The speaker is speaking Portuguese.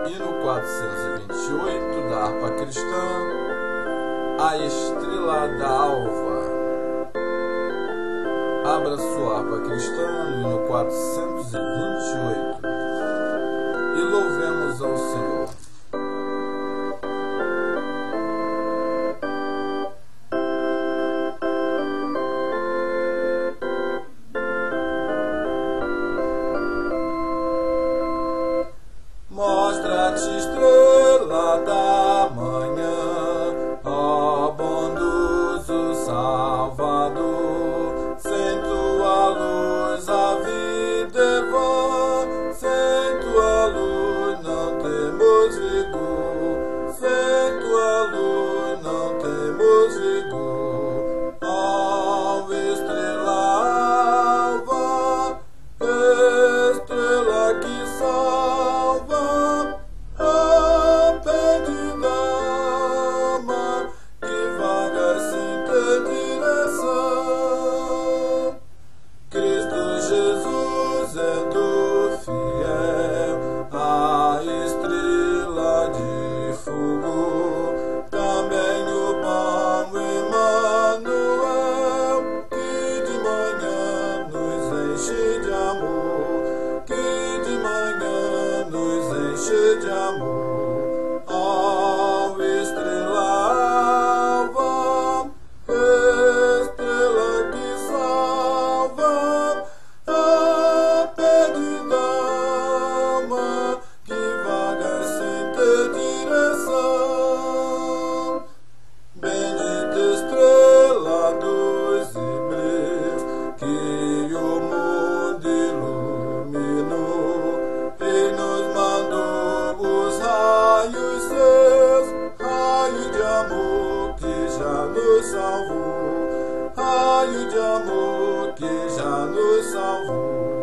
Hino 428 da harpa cristã, a estrela da alva. Abra sua harpa cristã no hino 428 e louvemos ao Senhor. Mostra-te, estrela da manhã, ó bondoso Salvador. Sem tua luz a vida é vã, sem tua luz não temos vigor, sem tua luz não temos vigor. Ó estrela alva, estrela que salva, Jesus é do fiel, a estrela de fogo, também o bom Emmanuel, que de manhã nos enche de amor, que de manhã nos enche de amor. Ó estrela alva, estrela que salva, bendita estrela dos hebreus, que o mundo iluminou e nos mandou os raios seus, raio de amor que já nos salvou, raio de amor que já nos salvou.